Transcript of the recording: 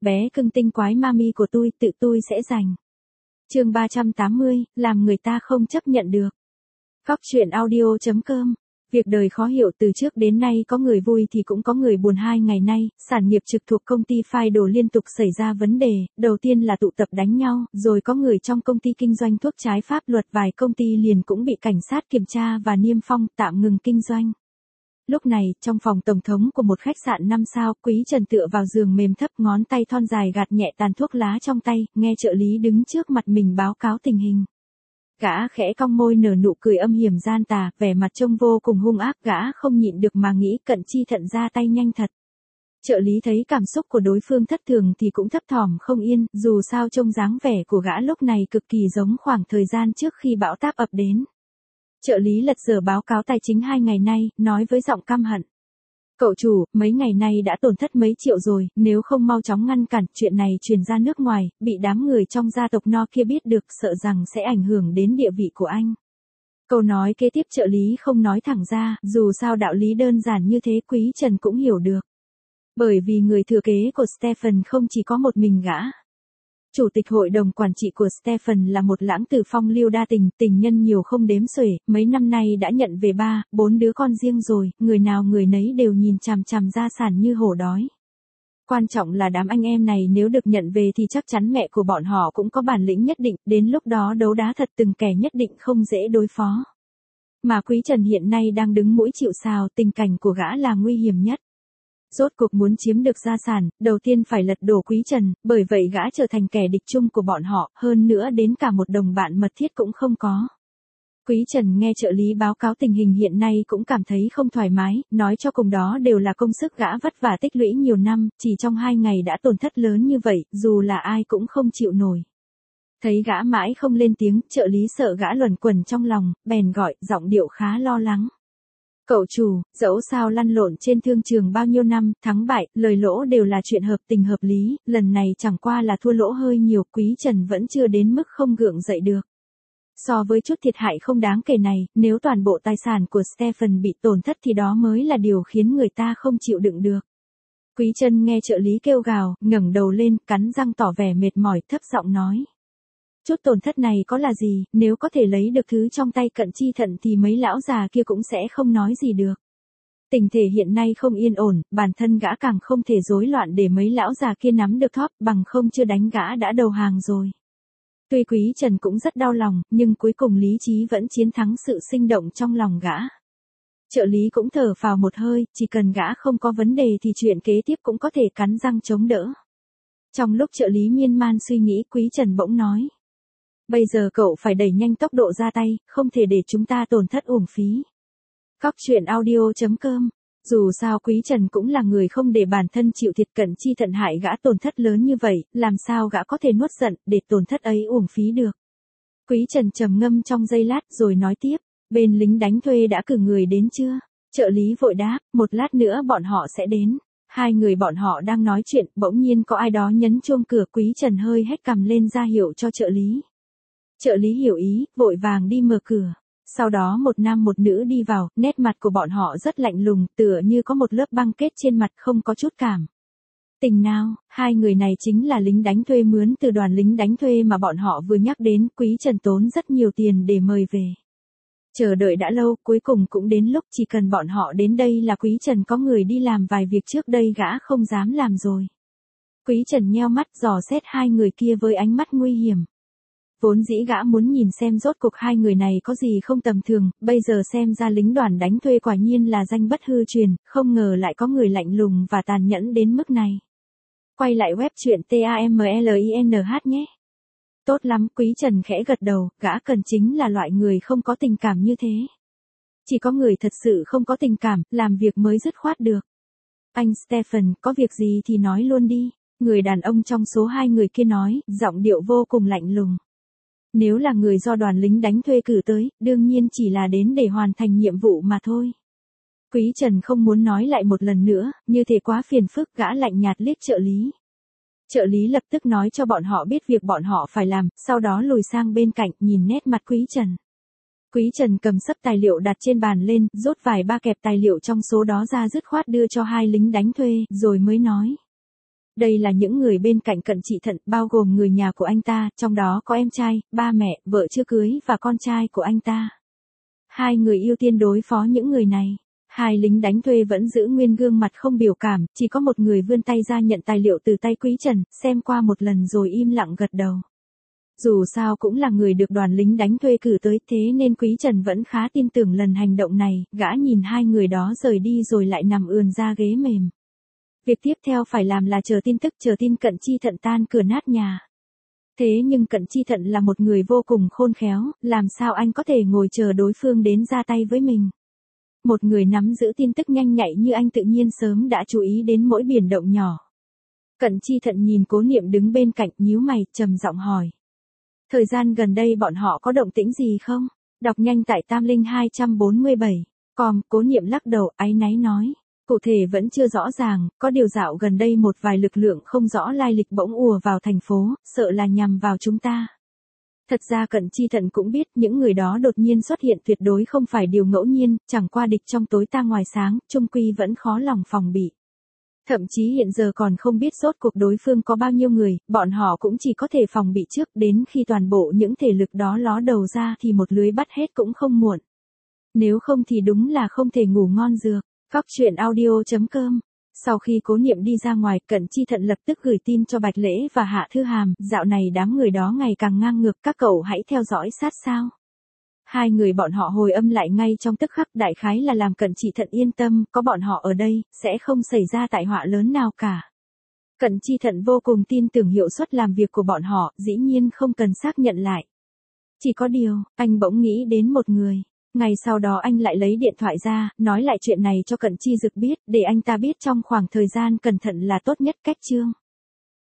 bé cưng tinh quái mami của tự tôi sẽ giành. Chương 380, làm người ta không chấp nhận được. Góc truyện audio.com. Việc đời khó hiểu, từ trước đến nay có người vui thì cũng có người buồn. 2 ngày nay, sản nghiệp trực thuộc công ty Fido liên tục xảy ra vấn đề, đầu tiên là tụ tập đánh nhau, rồi có người trong công ty kinh doanh thuốc trái pháp luật, vài công ty liền cũng bị cảnh sát kiểm tra và niêm phong, tạm ngừng kinh doanh. Lúc này, trong phòng tổng thống của một khách sạn 5 sao, Quý Trần tựa vào giường mềm thấp, ngón tay thon dài gạt nhẹ tàn thuốc lá trong tay, nghe trợ lý đứng trước mặt mình báo cáo tình hình. Gã khẽ cong môi nở nụ cười âm hiểm gian tà, vẻ mặt trông vô cùng hung ác, gã không nhịn được mà nghĩ cận chi thận ra tay nhanh thật. Trợ lý thấy cảm xúc của đối phương thất thường thì cũng thấp thỏm không yên, dù sao trông dáng vẻ của gã lúc này cực kỳ giống khoảng thời gian trước khi bão táp ập đến. Trợ lý lật dở báo cáo tài chính 2 ngày nay, nói với giọng căm hận. Cậu chủ, mấy ngày nay đã tổn thất mấy triệu rồi, nếu không mau chóng ngăn cản chuyện này truyền ra nước ngoài, bị đám người trong gia tộc No kia biết được, sợ rằng sẽ ảnh hưởng đến địa vị của anh. Câu nói kế tiếp trợ lý không nói thẳng ra, dù sao đạo lý đơn giản như thế Quý Trần cũng hiểu được. Bởi vì người thừa kế của Stephen không chỉ có một mình gã. Chủ tịch hội đồng quản trị của Stephen là một lãng tử phong lưu đa tình, tình nhân nhiều không đếm xuể, mấy năm nay đã nhận về 3-4 đứa con riêng rồi, người nào người nấy đều nhìn chằm chằm gia sản như hổ đói. Quan trọng là đám anh em này nếu được nhận về thì chắc chắn mẹ của bọn họ cũng có bản lĩnh nhất định, đến lúc đó đấu đá thật từng kẻ nhất định không dễ đối phó. Mà Quý Trần hiện nay đang đứng mũi chịu sào, tình cảnh của gã là nguy hiểm nhất. Rốt cuộc muốn chiếm được gia sản, đầu tiên phải lật đổ Quý Trần, bởi vậy gã trở thành kẻ địch chung của bọn họ, hơn nữa đến cả một đồng bạn mật thiết cũng không có. Quý Trần nghe trợ lý báo cáo tình hình hiện nay cũng cảm thấy không thoải mái, nói cho cùng đó đều là công sức gã vất vả tích lũy nhiều năm, chỉ trong 2 ngày đã tổn thất lớn như vậy, dù là ai cũng không chịu nổi. Thấy gã mãi không lên tiếng, trợ lý sợ gã luẩn quẩn trong lòng, bèn gọi, giọng điệu khá lo lắng. Cậu chủ, dẫu sao lăn lộn trên thương trường bao nhiêu năm, thắng bại, lời lỗ đều là chuyện hợp tình hợp lý, lần này chẳng qua là thua lỗ hơi nhiều, Quý Trần vẫn chưa đến mức không gượng dậy được. So với chút thiệt hại không đáng kể này, nếu toàn bộ tài sản của Stephen bị tổn thất thì đó mới là điều khiến người ta không chịu đựng được. Quý Trần nghe trợ lý kêu gào, ngẩng đầu lên, cắn răng tỏ vẻ mệt mỏi, thấp giọng nói. Chút tổn thất này có là gì, nếu có thể lấy được thứ trong tay cận chi thận thì mấy lão già kia cũng sẽ không nói gì được. Tình thể hiện nay không yên ổn, bản thân gã càng không thể rối loạn để mấy lão già kia nắm được thóp, bằng không chưa đánh gã đã đầu hàng rồi. Tuy Quý Trần cũng rất đau lòng, nhưng cuối cùng lý trí vẫn chiến thắng sự sinh động trong lòng gã. Trợ lý cũng thở phào một hơi, chỉ cần gã không có vấn đề thì chuyện kế tiếp cũng có thể cắn răng chống đỡ. Trong lúc trợ lý miên man suy nghĩ, Quý Trần bỗng nói. Bây giờ cậu phải đẩy nhanh tốc độ ra tay, không thể để chúng ta tổn thất uổng phí. Góc truyện audio.com. Dù sao Quý Trần cũng là người không để bản thân chịu thiệt, cận chi thận hại gã tổn thất lớn như vậy, làm sao gã có thể nuốt giận, để tổn thất ấy uổng phí được. Quý Trần trầm ngâm trong giây lát rồi nói tiếp, bên lính đánh thuê đã cử người đến chưa? Trợ lý vội đáp, một lát nữa bọn họ sẽ đến. 2 người bọn họ đang nói chuyện, bỗng nhiên có ai đó nhấn chuông cửa, Quý Trần hơi hét cằm lên ra hiệu cho trợ lý. Trợ lý hiểu ý, vội vàng đi mở cửa. Sau đó một nam một nữ đi vào, nét mặt của bọn họ rất lạnh lùng, tựa như có một lớp băng kết trên mặt, không có chút cảm tình nào. 2 người này chính là lính đánh thuê mướn từ đoàn lính đánh thuê mà bọn họ vừa nhắc đến, Quý Trần tốn rất nhiều tiền để mời về. Chờ đợi đã lâu, cuối cùng cũng đến lúc, chỉ cần bọn họ đến đây là Quý Trần có người đi làm vài việc trước đây gã không dám làm rồi. Quý Trần nheo mắt dò xét 2 người kia với ánh mắt nguy hiểm. Vốn dĩ gã muốn nhìn xem rốt cuộc 2 người này có gì không tầm thường, bây giờ xem ra lính đoàn đánh thuê quả nhiên là danh bất hư truyền, không ngờ lại có người lạnh lùng và tàn nhẫn đến mức này. Quay lại web truyện TAMLINH nhé. Tốt lắm, Quý Trần khẽ gật đầu, gã cần chính là loại người không có tình cảm như thế. Chỉ có người thật sự không có tình cảm, làm việc mới dứt khoát được. Anh Stephen, có việc gì thì nói luôn đi, người đàn ông trong số 2 người kia nói, giọng điệu vô cùng lạnh lùng. Nếu là người do đoàn lính đánh thuê cử tới, đương nhiên chỉ là đến để hoàn thành nhiệm vụ mà thôi. Quý Trần không muốn nói lại một lần nữa, như thế quá phiền phức, gã lạnh nhạt liếc trợ lý. Trợ lý lập tức nói cho bọn họ biết việc bọn họ phải làm, sau đó lùi sang bên cạnh, nhìn nét mặt Quý Trần. Quý Trần cầm sấp tài liệu đặt trên bàn lên, rút vài ba kẹp tài liệu trong số đó ra dứt khoát đưa cho 2 lính đánh thuê, rồi mới nói. Đây là những người bên cạnh Cận Trị Thận, bao gồm người nhà của anh ta, trong đó có em trai, ba mẹ, vợ chưa cưới và con trai của anh ta. Hai người ưu tiên đối phó những người này. Hai lính đánh thuê vẫn giữ nguyên gương mặt không biểu cảm, chỉ có một người vươn tay ra nhận tài liệu từ tay Quý Trần, xem qua một lần rồi im lặng gật đầu. Dù sao cũng là người được đoàn lính đánh thuê cử tới, thế nên Quý Trần vẫn khá tin tưởng lần hành động này. Gã nhìn hai người đó rời đi rồi lại nằm ườn ra ghế mềm. Việc tiếp theo phải làm là chờ tin tức, chờ tin Cận Chi Thận tan cửa nát nhà. Thế nhưng Cận Chi Thận là một người vô cùng khôn khéo, làm sao anh có thể ngồi chờ đối phương đến ra tay với mình. Một người nắm giữ tin tức nhanh nhạy như anh tự nhiên sớm đã chú ý đến mỗi biến động nhỏ. Cận Chi Thận nhìn Cố Niệm đứng bên cạnh, nhíu mày, trầm giọng hỏi. Thời gian gần đây bọn họ có động tĩnh gì không? Đọc nhanh tại Tam Linh 247. Cố Niệm lắc đầu, áy náy nói. Cụ thể vẫn chưa rõ ràng, có điều dạo gần đây một vài lực lượng không rõ lai lịch bỗng ùa vào thành phố, sợ là nhằm vào chúng ta. Thật ra Cận Chi Thận cũng biết những người đó đột nhiên xuất hiện tuyệt đối không phải điều ngẫu nhiên, chẳng qua địch trong tối ta ngoài sáng, chung quy vẫn khó lòng phòng bị. Thậm chí hiện giờ còn không biết rốt cuộc đối phương có bao nhiêu người, bọn họ cũng chỉ có thể phòng bị trước, đến khi toàn bộ những thể lực đó ló đầu ra thì một lưới bắt hết cũng không muộn. Nếu không thì đúng là không thể ngủ ngon dược. Cóc truyện audio.com. Sau khi Cố Niệm đi ra ngoài, Cận Chi Thận lập tức gửi tin cho Bạch Lễ và Hạ Thư Hàm, dạo này đám người đó ngày càng ngang ngược, các cậu hãy theo dõi sát sao. Hai người bọn họ hồi âm lại ngay trong tức khắc, đại khái là làm Cận Chi Thận yên tâm, có bọn họ ở đây, sẽ không xảy ra tai họa lớn nào cả. Cận Chi Thận vô cùng tin tưởng hiệu suất làm việc của bọn họ, dĩ nhiên không cần xác nhận lại. Chỉ có điều, anh bỗng nghĩ đến một người. Ngày sau đó anh lại lấy điện thoại ra, nói lại chuyện này cho Cận Chi Dực biết, để anh ta biết trong khoảng thời gian cẩn thận là tốt nhất. Cách chương